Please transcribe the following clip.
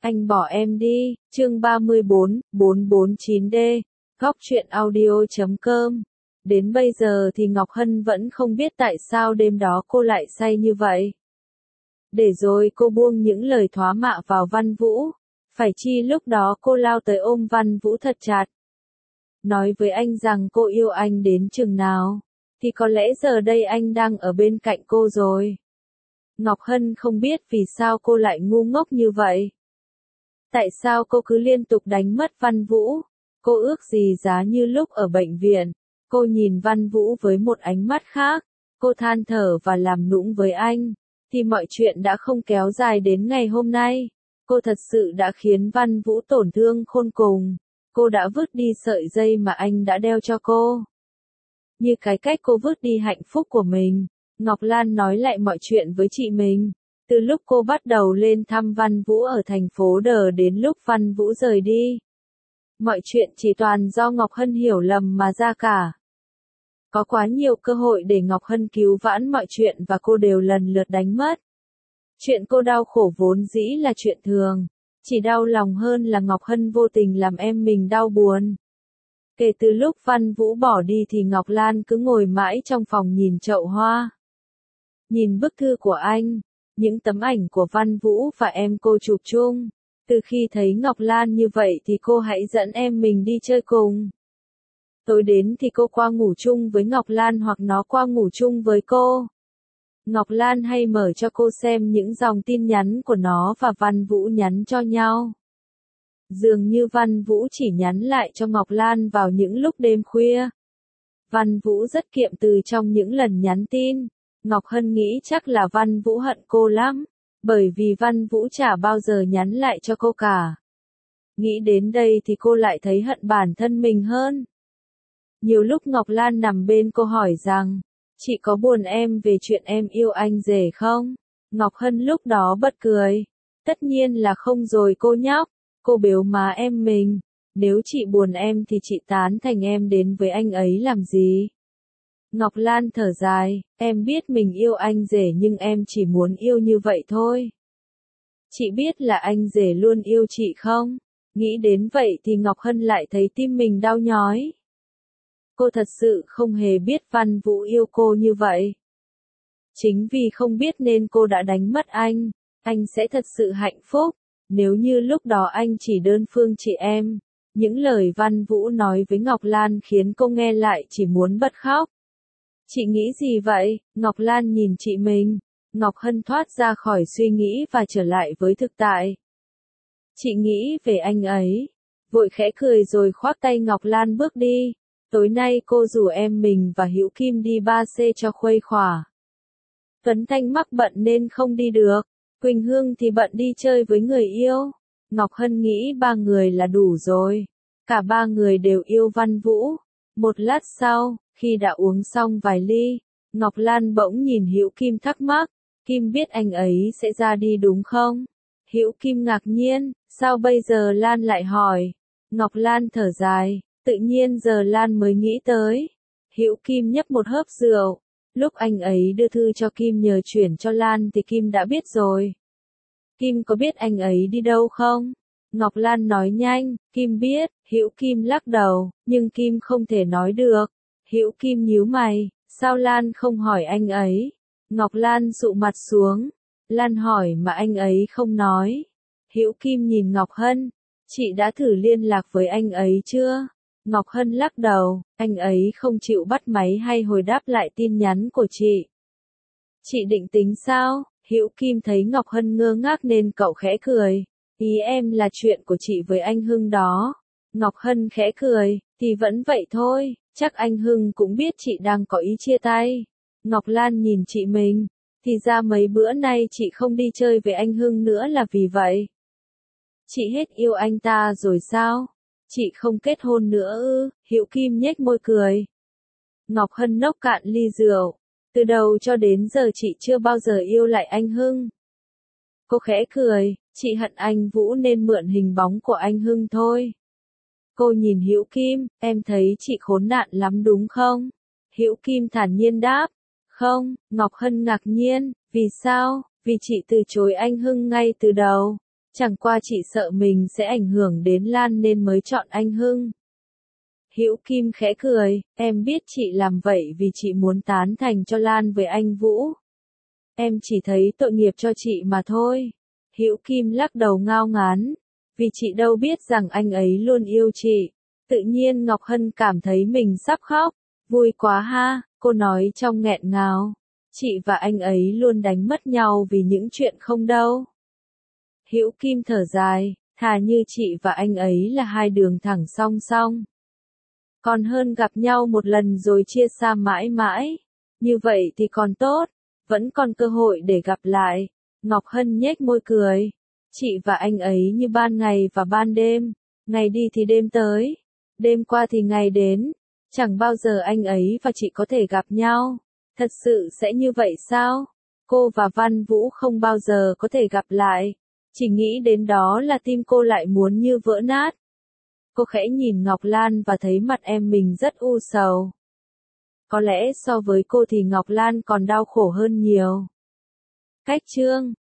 Anh bỏ em đi, chương 34, 449D, Góc truyện audio.com. Đến bây giờ thì Ngọc Hân vẫn không biết tại sao đêm đó cô lại say như vậy. Để rồi cô buông những lời thóa mạ vào Văn Vũ, phải chi lúc đó cô lao tới ôm Văn Vũ thật chặt. Nói với anh rằng cô yêu anh đến chừng nào, thì có lẽ giờ đây anh đang ở bên cạnh cô rồi. Ngọc Hân không biết vì sao cô lại ngu ngốc như vậy. Tại sao cô cứ liên tục đánh mất Văn Vũ? Cô ước gì giá như lúc ở bệnh viện. Cô nhìn Văn Vũ với một ánh mắt khác. Cô than thở và làm nũng với anh. Thì mọi chuyện đã không kéo dài đến ngày hôm nay. Cô thật sự đã khiến Văn Vũ tổn thương khôn cùng. Cô đã vứt đi sợi dây mà anh đã đeo cho cô. Như cái cách cô vứt đi hạnh phúc của mình. Ngọc Lan nói lại mọi chuyện với chị mình. Từ lúc cô bắt đầu lên thăm Văn Vũ ở thành phố Đờ đến lúc Văn Vũ rời đi. Mọi chuyện chỉ toàn do Ngọc Hân hiểu lầm mà ra cả. Có quá nhiều cơ hội để Ngọc Hân cứu vãn mọi chuyện và cô đều lần lượt đánh mất. Chuyện cô đau khổ vốn dĩ là chuyện thường. Chỉ đau lòng hơn là Ngọc Hân vô tình làm em mình đau buồn. Kể từ lúc Văn Vũ bỏ đi thì Ngọc Lan cứ ngồi mãi trong phòng nhìn chậu hoa. Nhìn bức thư của anh. Những tấm ảnh của Văn Vũ và em cô chụp chung. Từ khi thấy Ngọc Lan như vậy thì cô hãy dẫn em mình đi chơi cùng. Tối đến thì cô qua ngủ chung với Ngọc Lan hoặc nó qua ngủ chung với cô. Ngọc Lan hay mở cho cô xem những dòng tin nhắn của nó và Văn Vũ nhắn cho nhau. Dường như Văn Vũ chỉ nhắn lại cho Ngọc Lan vào những lúc đêm khuya. Văn Vũ rất kiệm từ trong những lần nhắn tin. Ngọc Hân nghĩ chắc là Văn Vũ hận cô lắm, bởi vì Văn Vũ chả bao giờ nhắn lại cho cô cả. Nghĩ đến đây thì cô lại thấy hận bản thân mình hơn. Nhiều lúc Ngọc Lan nằm bên cô hỏi rằng, chị có buồn em về chuyện em yêu anh rể không? Ngọc Hân lúc đó bật cười. Tất nhiên là không rồi cô nhóc, cô bếu má em mình. Nếu chị buồn em thì chị tán thành em đến với anh ấy làm gì? Ngọc Lan thở dài, em biết mình yêu anh rể nhưng em chỉ muốn yêu như vậy thôi. Chị biết là anh rể luôn yêu chị không? Nghĩ đến vậy thì Ngọc Hân lại thấy tim mình đau nhói. Cô thật sự không hề biết Văn Vũ yêu cô như vậy. Chính vì không biết nên cô đã đánh mất anh sẽ thật sự hạnh phúc, nếu như lúc đó anh chỉ đơn phương chị em. Những lời Văn Vũ nói với Ngọc Lan khiến cô nghe lại chỉ muốn bật khóc. Chị nghĩ gì vậy? Ngọc Lan nhìn chị mình. Ngọc Hân thoát ra khỏi suy nghĩ và trở lại với thực tại. Chị nghĩ về anh ấy. Vội khẽ cười rồi khoác tay Ngọc Lan bước đi. Tối nay cô rủ em mình và Hữu Kim đi 3C cho khuây khỏa. Tuấn Thanh mắc bận nên không đi được. Quỳnh Hương thì bận đi chơi với người yêu. Ngọc Hân nghĩ 3 người là đủ rồi. Cả 3 người đều yêu Văn Vũ. Một lát sau, khi đã uống xong vài ly, Ngọc Lan bỗng nhìn Hữu Kim thắc mắc, Kim biết anh ấy sẽ ra đi đúng không? Hữu Kim ngạc nhiên, sao bây giờ Lan lại hỏi? Ngọc Lan thở dài, tự nhiên giờ Lan mới nghĩ tới. Hữu Kim nhấp một hớp rượu, lúc anh ấy đưa thư cho Kim nhờ chuyển cho Lan thì Kim đã biết rồi. Kim có biết anh ấy đi đâu không? Ngọc Lan nói nhanh, Kim biết. Hữu Kim lắc đầu, nhưng Kim không thể nói được. Hữu Kim nhíu mày, sao Lan không hỏi anh ấy? Ngọc Lan dụ mặt xuống. Lan hỏi mà anh ấy không nói. Hữu Kim nhìn Ngọc Hân, chị đã thử liên lạc với anh ấy chưa? Ngọc Hân lắc đầu, anh ấy không chịu bắt máy hay hồi đáp lại tin nhắn của chị. Chị định tính sao? Hữu Kim thấy Ngọc Hân ngơ ngác nên cậu khẽ cười. Ý em là chuyện của chị với anh Hưng đó. Ngọc Hân khẽ cười, thì vẫn vậy thôi, chắc anh Hưng cũng biết chị đang có ý chia tay. Ngọc Lan nhìn chị mình, thì ra mấy bữa nay chị không đi chơi với anh Hưng nữa là vì vậy. Chị hết yêu anh ta rồi sao? Chị không kết hôn nữa ư? Hữu Kim nhếch môi cười. Ngọc Hân nốc cạn ly rượu. Từ đầu cho đến giờ chị chưa bao giờ yêu lại anh Hưng. Cô khẽ cười, chị hận anh Vũ nên mượn hình bóng của anh Hưng thôi. Cô nhìn Hữu Kim, em thấy chị khốn nạn lắm đúng không? Hữu Kim thản nhiên đáp. Không, Ngọc Hân ngạc nhiên, vì sao? Vì chị từ chối anh Hưng ngay từ đầu. Chẳng qua chị sợ mình sẽ ảnh hưởng đến Lan nên mới chọn anh Hưng. Hữu Kim khẽ cười, em biết chị làm vậy vì chị muốn tán thành cho Lan với anh Vũ. Em chỉ thấy tội nghiệp cho chị mà thôi. Hữu Kim lắc đầu ngao ngán, vì chị đâu biết rằng anh ấy luôn yêu chị. Tự nhiên Ngọc Hân cảm thấy mình sắp khóc. Vui quá ha, cô nói trong nghẹn ngào. Chị và anh ấy luôn đánh mất nhau vì những chuyện không đâu. Hữu Kim thở dài, thà như chị và anh ấy là hai đường thẳng song song. Còn hơn gặp nhau một lần rồi chia xa mãi mãi. Như vậy thì còn tốt, vẫn còn cơ hội để gặp lại. Ngọc Hân nhếch môi cười. Chị và anh ấy như ban ngày và ban đêm, ngày đi thì đêm tới, đêm qua thì ngày đến. Chẳng bao giờ anh ấy và chị có thể gặp nhau. Thật sự sẽ như vậy sao? Cô và Văn Vũ không bao giờ có thể gặp lại. Chỉ nghĩ đến đó là tim cô lại muốn như vỡ nát. Cô khẽ nhìn Ngọc Lan và thấy mặt em mình rất u sầu. Có lẽ so với cô thì Ngọc Lan còn đau khổ hơn nhiều. Cách chương